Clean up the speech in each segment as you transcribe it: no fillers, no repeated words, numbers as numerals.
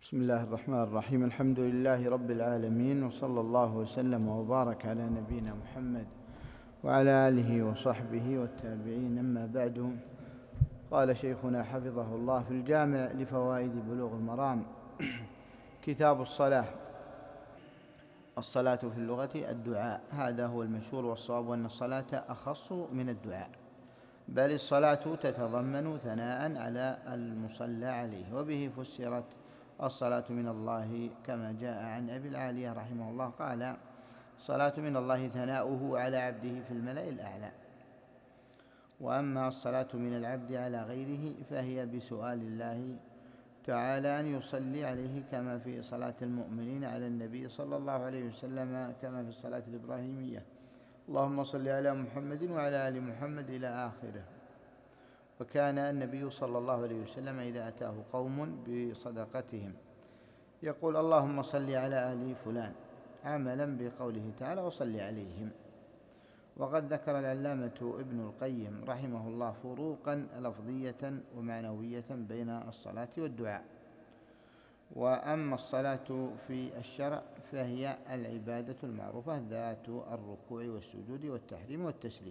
بسم الله الرحمن الرحيم. الحمد لله رب العالمين، وصلى الله وسلم وبارك على نبينا محمد وعلى آله وصحبه والتابعين. أما بعد، قال شيخنا حفظه الله في الجامع لفوائد بلوغ المرام: كتاب الصلاة. الصلاة في اللغة الدعاء، هذا هو المشهور، والصواب أن الصلاة أخص من الدعاء، بل الصلاة تتضمن ثناء على المصلى عليه. وبه فسرت الصلاة من الله، كما جاء عن أبي العالية رحمه الله قال: الصلاة من الله ثناؤه على عبده في الملأ الأعلى. وأما الصلاة من العبد على غيره فهي بسؤال الله تعالى أن يصلي عليه، كما في صلاة المؤمنين على النبي صلى الله عليه وسلم، كما في الصلاة الإبراهيمية: اللهم صل على محمد وعلى آل محمد إلى آخره. وكان النبي صلى الله عليه وسلم إذا أتاه قوم بصدقتهم يقول: اللهم صل على آل فلان، عملا بقوله تعالى: وصل عليهم. وقد ذكر العلامة ابن القيم رحمه الله فروقا لفظية ومعنوية بين الصلاة والدعاء. وأما الصلاة في الشرع فهي العبادة المعروفة ذات الركوع والسجود والتحريم والتسليم،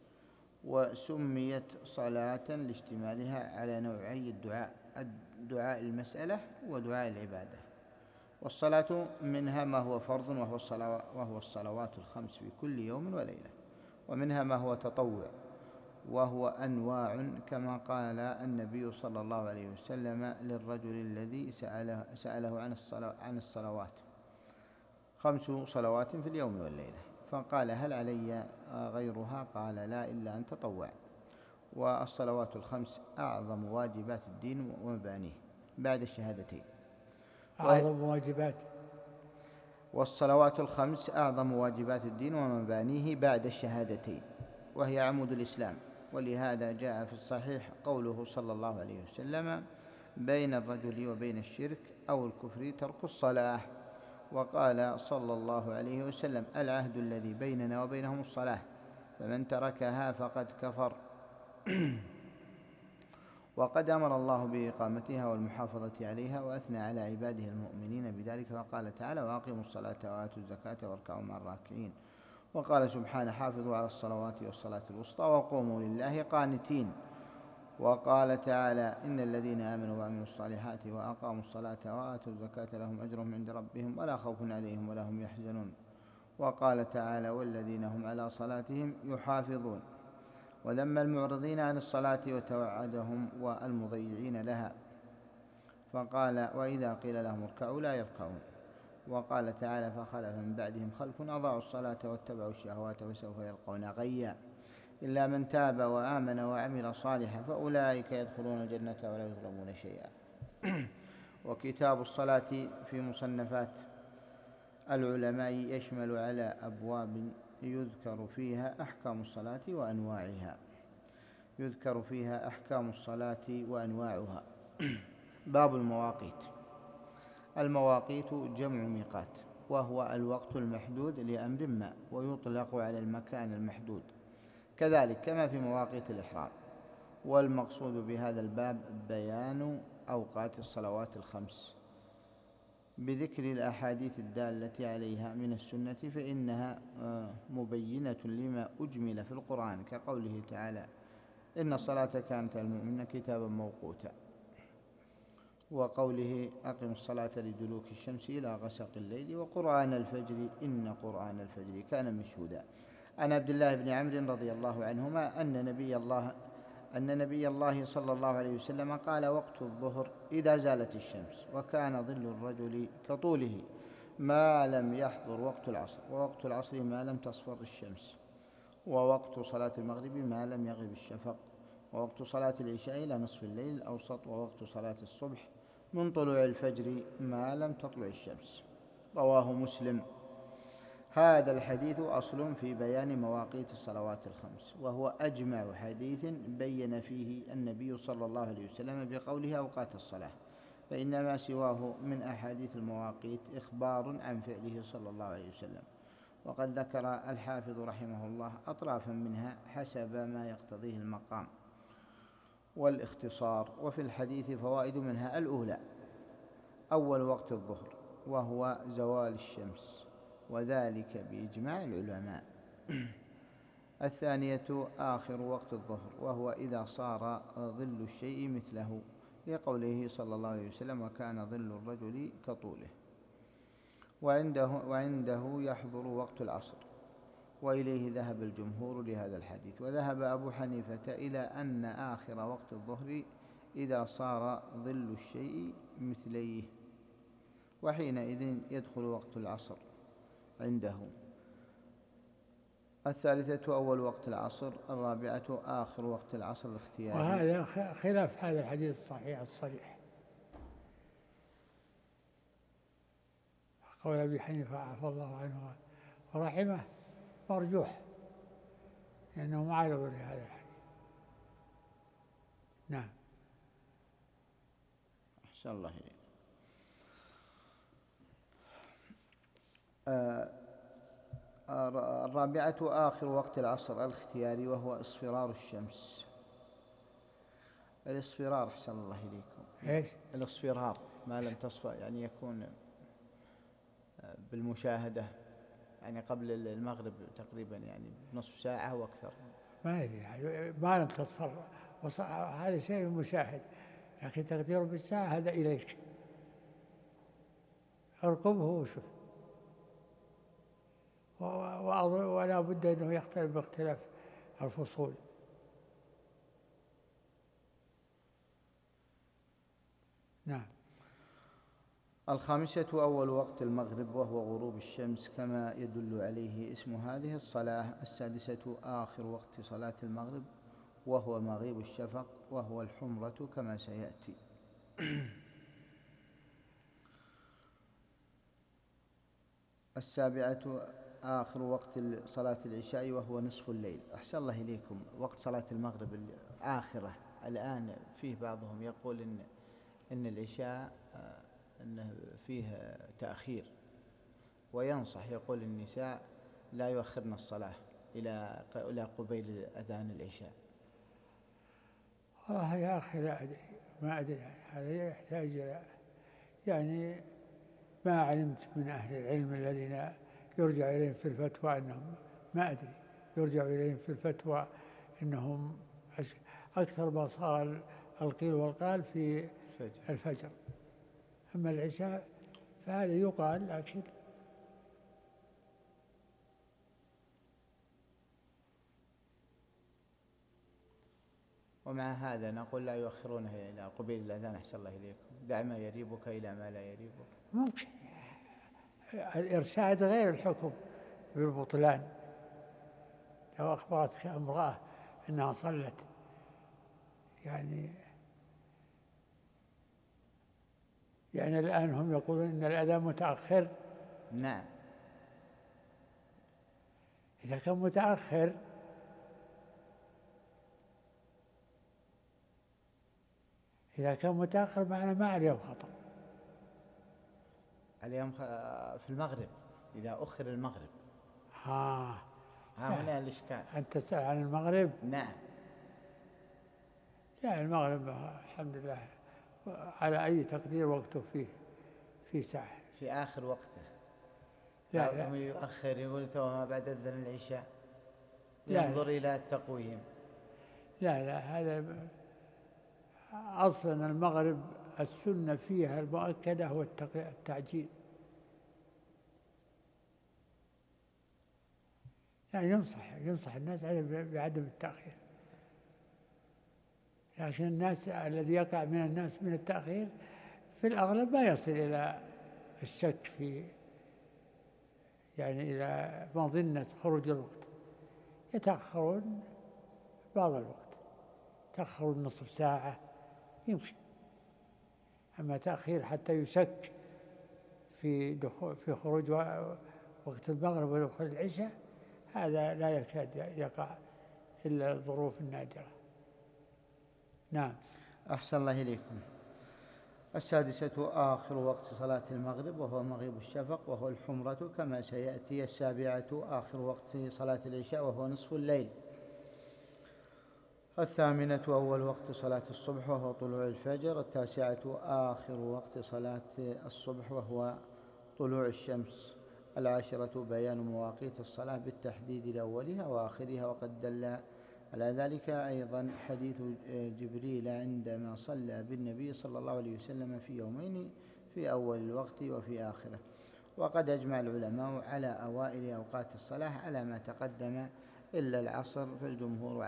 وسميت صلاة لاشتمالها على نوعي الدعاء: دعاء المسألة ودعاء العبادة. والصلاة منها ما هو فرض وهو الصلوات الخمس في كل يوم وليلة، ومنها ما هو تطوع وهو أنواع، كما قال النبي صلى الله عليه وسلم للرجل الذي سأله عن الصلوات: 5 صلوات في اليوم والليلة، فقال: هل علي غيرها؟ قال: لا، إلا أن تطوع. والصلوات الخمس أعظم واجبات الدين ومبانيه بعد الشهادتين. أعظم واجبات والصلوات الخمس أعظم واجبات الدين ومبانيه بعد الشهادتين، وهي عمود الإسلام. ولهذا جاء في الصحيح قوله صلى الله عليه وسلم: بين الرجل وبين الشرك أو الكفر ترك الصلاة. وقال صلى الله عليه وسلم: العهد الذي بيننا وبينهم الصلاة، فمن تركها فقد كفر. وقد أمر الله بإقامتها والمحافظة عليها، وأثنى على عباده المؤمنين بذلك، فقال تعالى: وأقيموا الصلاة وآتوا الزكاة واركعوا مع الراكعين. وقال سبحانه: حافظوا على الصلوات والصلاة الوسطى وقوموا لله قانتين. وقال تعالى: إن الذين آمنوا وعملوا الصالحات وأقاموا الصلاة وآتوا الزكاة لهم أجرهم عند ربهم ولا خوف عليهم ولا هم يحزنون. وقال تعالى: والذين هم على صلاتهم يحافظون. وذم المعرضين عن الصلاة وتوعدهم والمضيعين لها، فقال: وإذا قيل لهم اركعوا لا يركعون. وقال تعالى: فخلف من بعدهم خلف أضاعوا الصلاة واتبعوا الشهوات فسوف يلقون غيا إلا من تاب وآمن وعمل صالحا فأولئك يدخلون الجنة ولا يظلمون شيئا. وكتاب الصلاة في مصنفات العلماء يشمل على أبواب يذكر فيها أحكام الصلاة وأنواعها. باب المواقيت. المواقيت جمع ميقات، وهو الوقت المحدود لأمر ما، ويطلق على المكان المحدود، كذلك كما في مواقيت الإحرام. والمقصود بهذا الباب بيان أوقات الصلوات الخمس بذكر الأحاديث الدالة عليها من السنة، فإنها مبينة لما أجمل في القرآن، كقوله تعالى: إن الصلاة كانت على المؤمنين كتابا موقوتا، وقوله: أقم الصلاة لدلوك الشمس إلى غسق الليل وقرآن الفجر إن قرآن الفجر كان مشهودا. عن عبد الله بن عمرو رضي الله عنهما أن نبي الله صلى الله عليه وسلم قال: وقت الظهر إذا زالت الشمس، وكان ظل الرجل كطوله ما لم يحضر وقت العصر، ووقت العصر ما لم تصفر الشمس، ووقت صلاة المغرب ما لم يغب الشفق، ووقت صلاة العشاء إلى نصف الليل الأوسط، ووقت صلاة الصبح من طلوع الفجر ما لم تطلع الشمس. رواه مسلم. هذا الحديث أصل في بيان مواقيت الصلوات الخمس، وهو أجمع حديث بين فيه النبي صلى الله عليه وسلم بقوله أوقات الصلاة، فإنما سواه من أحاديث المواقيت إخبار عن فعله صلى الله عليه وسلم. وقد ذكر الحافظ رحمه الله أطرافا منها حسب ما يقتضيه المقام والاختصار. وفي الحديث فوائد، منها: الأولى أول وقت الظهر وهو زوال الشمس، وذلك بإجماع العلماء. الثانية آخر وقت الظهر وهو إذا صار ظل الشيء مثله، لقوله صلى الله عليه وسلم: وكان ظل الرجل كطوله. وعنده يحضر وقت العصر، وإليه ذهب الجمهور لهذا الحديث. وذهب أبو حنيفة إلى أن آخر وقت الظهر إذا صار ظل الشيء مثليه، وحينئذ يدخل وقت العصر عنده. الثالثة أول وقت العصر. الرابعة آخر وقت العصر الاختياري. وهذا خلاف هذا الحديث الصحيح الصريح. قول أبي حنيفة عفى الله عنه ورحمه مرجوح، لأنه معارض لهذا الحديث. نعم. أحسن الله إليك. الرابعة آخر وقت العصر الاختياري وهو اصفرار الشمس. الاصفرار أحسن الله إليكم. إيش؟ الاصفرار ما لم تصفى، يعني يكون بالمشاهدة، يعني قبل المغرب تقريبا، يعني نصف ساعة وأكثر. ما أدري، ما لم تصفر، هذا شيء مشاهد، لكن تقديره بالساعة هذا إليك. ارقبه وشوف، ولا بد أنه يختلف باختلاف الفصول. نعم. الخامسة أول وقت المغرب وهو غروب الشمس كما يدل عليه اسم هذه الصلاة. السادسة آخر وقت صلاة المغرب وهو مغيب الشفق وهو الحمرة كما سيأتي. السابعة آخر وقت صلاة العشاء وهو نصف الليل. أحسن الله إليكم. وقت صلاة المغرب الآخرة الآن فيه بعضهم يقول إن العشاء أنه فيه تأخير، وينصح يقول النساء لا يؤخرن الصلاة إلى قبيل أذان العشاء. والله يا أخي لا أدري، ما أدري، هذا يحتاج إلى، يعني ما علمت من أهل العلم الذين يرجع إليهم في الفتوى أنهم، ما أدري، يرجع إليهم في الفتوى أنهم أكثر ما صار القيل والقال في الفجر. أما العشاء فهذا يقال، لكن ومع هذا نقول لا يؤخرونه إلى قبيل الأذان. أحسن الله إليكم. دع ما يريبك إلى ما لا يريبك. ممكن الإرشاد غير الحكم بالبطلان. لو أخبرتك امرأة أنها صلت، يعني الآن هم يقولون إن الأذان متأخر. نعم. إذا كان متأخر معنا ما عليهم خطأ. اليوم في المغرب إذا أخر المغرب. هنا الإشكال. أنت تسأل عن المغرب؟ نعم. يعني المغرب الحمد لله على أي تقدير وقته في ساعة في آخر وقته. لا يؤخر، يقول تو ما بعد أذن العشاء، ينظر إلى التقويم. لا هذا أصلا المغرب السنة فيها المؤكدة هو التعجيل. يعني ينصح الناس بعدم التأخير، لكن الناس الذي يقع من الناس من التأخير في الأغلب ما يصل إلى الشك في، يعني إلى مظنة خروج الوقت. يتأخرون بعض الوقت، تأخرون نصف ساعة يمكن. أما تأخير حتى يشك في خروج وقت المغرب ودخول العشاء، هذا لا يكاد يقع إلا الظروف النادرة. نعم. أحسن الله إليكم. السادسة آخر وقت صلاة المغرب وهو مغيب الشفق وهو الحمرة كما سيأتي. السابعة آخر وقت صلاة العشاء وهو نصف الليل. الثامنة أول وقت صلاة الصبح وهو طلوع الفجر. التاسعة آخر وقت صلاة الصبح وهو طلوع الشمس. العاشرة بيان مواقيت الصلاة بالتحديد لأولها وآخرها، وقد دل على ذلك أيضا حديث جبريل عندما صلى بالنبي صلى الله عليه وسلم في يومين، في أول الوقت وفي آخره. وقد أجمع العلماء على أوائل أوقات الصلاة على ما تقدم إلا العصر، فالجمهور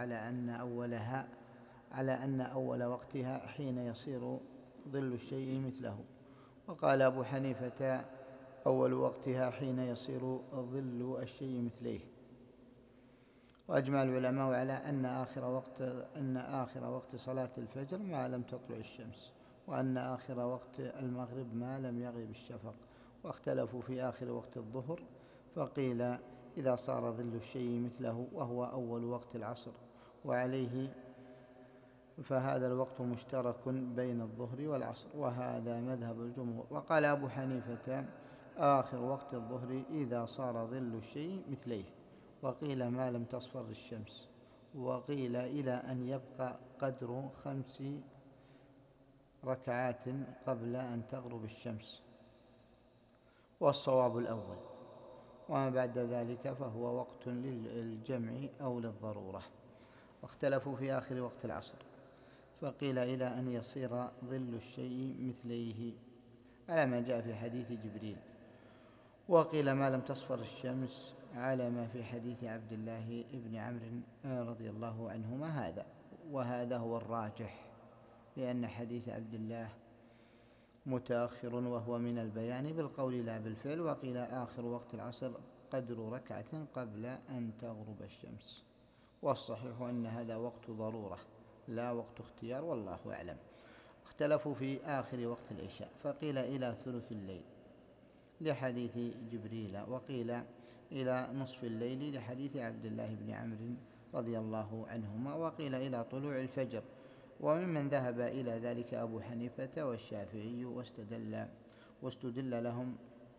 على أن أول وقتها حين يصير ظل الشيء مثله. وقال أبو حنيفة أول وقتها حين يصير ظل الشيء مثليه. وأجمع العلماء على أن آخر وقت صلاة الفجر ما لم تطلع الشمس، وأن آخر وقت المغرب ما لم يغرب الشفق. واختلفوا في آخر وقت الظهر، فقيل إذا صار ظل الشيء مثله وهو أول وقت العصر، وعليه فهذا الوقت مشترك بين الظهر والعصر، وهذا مذهب الجمهور. وقال أبو حنيفة آخر وقت الظهر إذا صار ظل الشيء مثليه، وقيل ما لم تصفر الشمس، وقيل إلى أن يبقى قدر 5 ركعات قبل أن تغرب الشمس، والصواب الأول. وما بعد ذلك فهو وقت للجمع أو للضرورة. واختلفوا في آخر وقت العصر، فقيل إلى أن يصير ظل الشيء مثليه على ما جاء في حديث جبريل، وقيل ما لم تصفر الشمس على ما في حديث عبد الله بن عمرو رضي الله عنهما هذا. وهذا هو الراجح، لأن حديث عبد الله متأخر وهو من البيان بالقول لا بالفعل. وقيل آخر وقت العصر قدر ركعة قبل أن تغرب الشمس، والصحيح أن هذا وقت ضرورة لا وقت اختيار، والله أعلم. اختلفوا في آخر وقت العشاء، فقيل إلى ثلث الليل لحديث جبريل، وقيل إلى نصف الليل لحديث عبد الله بن عمرو رضي الله عنهما، وقيل إلى طلوع الفجر. وممن ذهب إلى ذلك أبو حنيفة والشافعي، واستدل لهم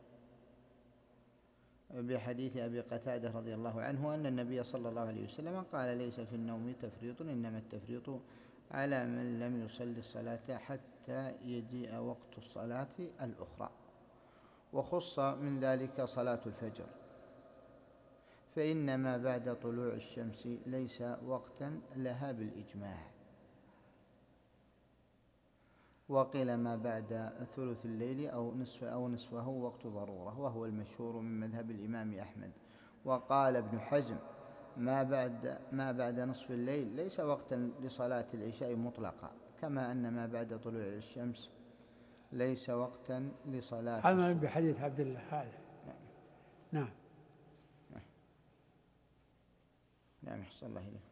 بحديث أبي قتادة رضي الله عنه أن النبي صلى الله عليه وسلم قال ليس في النوم تفريط، إنما التفريط على من لم يصلي الصلاة حتى يجيء وقت الصلاة الأخرى. وخص من ذلك صلاة الفجر، فإن ما بعد طلوع الشمس ليس وقتا لها بالإجماع. وقيل ما بعد ثلث الليل أو نصفه وقت ضرورة، وهو المشهور من مذهب الإمام أحمد. وقال ابن حزم ما بعد نصف الليل ليس وقتا لصلاة العشاء مطلقا، كما أن ما بعد طلوع الشمس ليس وقتا لصلاة عملا بحديث عبد الله هذا. نعم. نعم، أحسن الله إليك.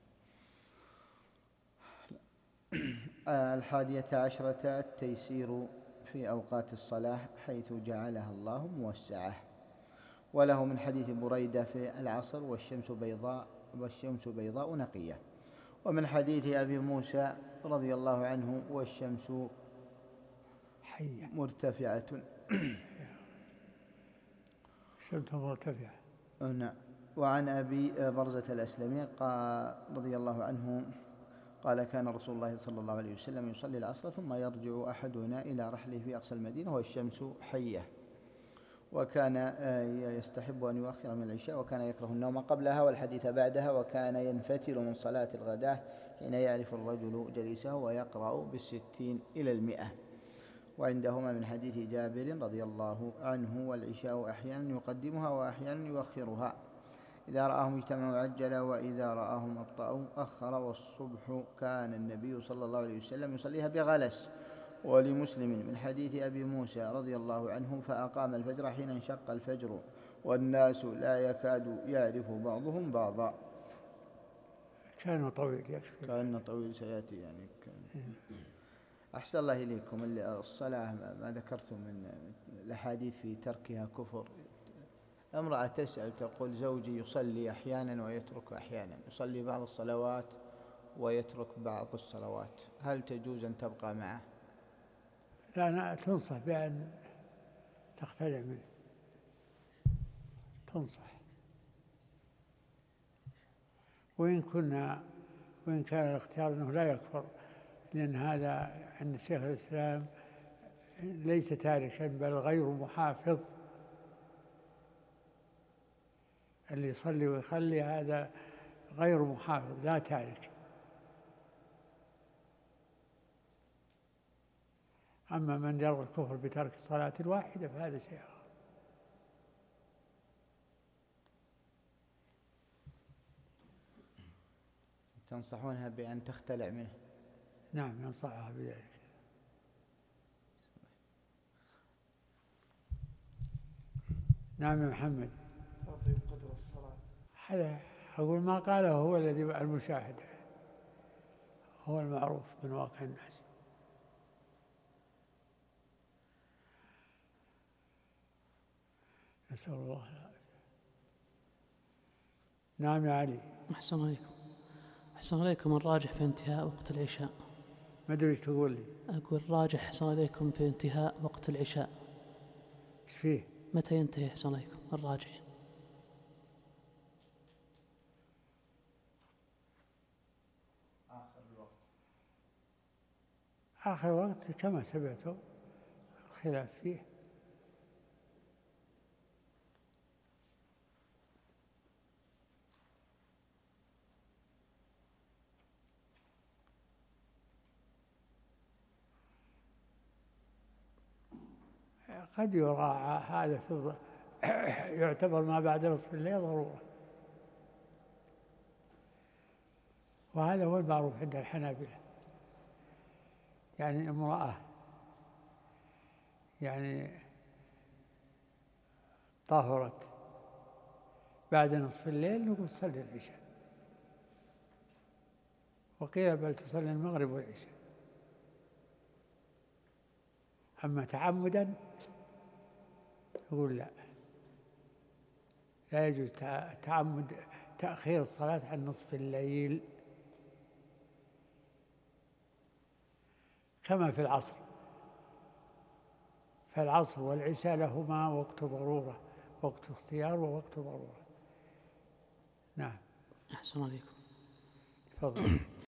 11 التيسير في أوقات الصلاة حيث جعلها الله موسعة. وله من حديث بريدة في العصر والشمس بيضاء نقية. ومن حديث أبي موسى رضي الله عنه والشمس حية مرتفعة. الشمس مرتفعة. نعم. وعن أبي برزة الأسلمي قال رضي الله عنه قال كان رسول الله صلى الله عليه وسلم يصلي العصر ثم يرجع أحدنا إلى رحله في أقصى المدينة والشمس حية، وكان يستحب أن يؤخر من العشاء، وكان يكره النوم قبلها والحديث بعدها، وكان ينفتل من صلاة الغداة حين يعرف الرجل جليسه ويقرأ 60 إلى 100. وعندهما من حديث جابر رضي الله عنه والعشاء أحيانا يقدمها وأحيانا يؤخرها، إذا رآهم اجتمعوا عجل وإذا رآهم أبطأوا أخر. والصبح كان النبي صلى الله عليه وسلم يصليها بغلس. ولمسلم من حديث أبي موسى رضي الله عنه فأقام الفجر حين انشق الفجر والناس لا يكاد يعرف بعضهم بعضا. كان طويل يكفي. كان طويل سيأتي يعني. أحسن الله إليكم. الصلاة ما ذكرتم من الأحاديث في تركها كفر. امرأة تسأل تقول زوجي يصلي أحيانا ويترك أحيانا، يصلي بعض الصلوات ويترك بعض الصلوات، هل تجوز أن تبقى معه؟ لا، تنصح بأن تقتنع منه، تنصح. وإن كنا وإن كان الاختيار أنه لا يكفر، لأن هذا عند شيخ الإسلام ليس تاركا بل غير محافظ. اللي يصلي ويخلي هذا غير محافظ لا تارك. أما من يرى الكفر بترك الصلاة الواحدة فهذا شيء آخر. تنصحونها بأن تختلع منه؟ نعم ننصحها بذلك. نعم يا محمد. تعظيم قدر الصلاة. هذا أقول ما قاله هو الذي المشاهد، هو المعروف من واقع الناس. نسأل الله العافية. نعم يا علي. أحسن عليكم. أحسن عليكم، الراجح في انتهاء وقت العشاء. ما أدري إيش تقول لي. أقول راجح أحسن عليكم في انتهاء وقت العشاء. إيش فيه؟ متى ينتهي أحسن عليكم الراجح؟ آخر وقت كما سمعتم الخلاف فيه. قد يراعى هذا في يعتبر ما بعد نصف الليل ضرورة، وهذا هو المعروف عند الحنابلة. يعني امرأة يعني طهرت بعد نصف الليل نقول تصلي العشاء، وقيل بل تصلي المغرب والعشاء. أما تعمدا يقول لا يجوز تعمد تأخير الصلاة عن نصف الليل، كما في العصر. فالعصر والعشاء لهما وقت ضرورة، وقت اختيار ووقت ضرورة. نعم. أحسن عليكم. تفضل.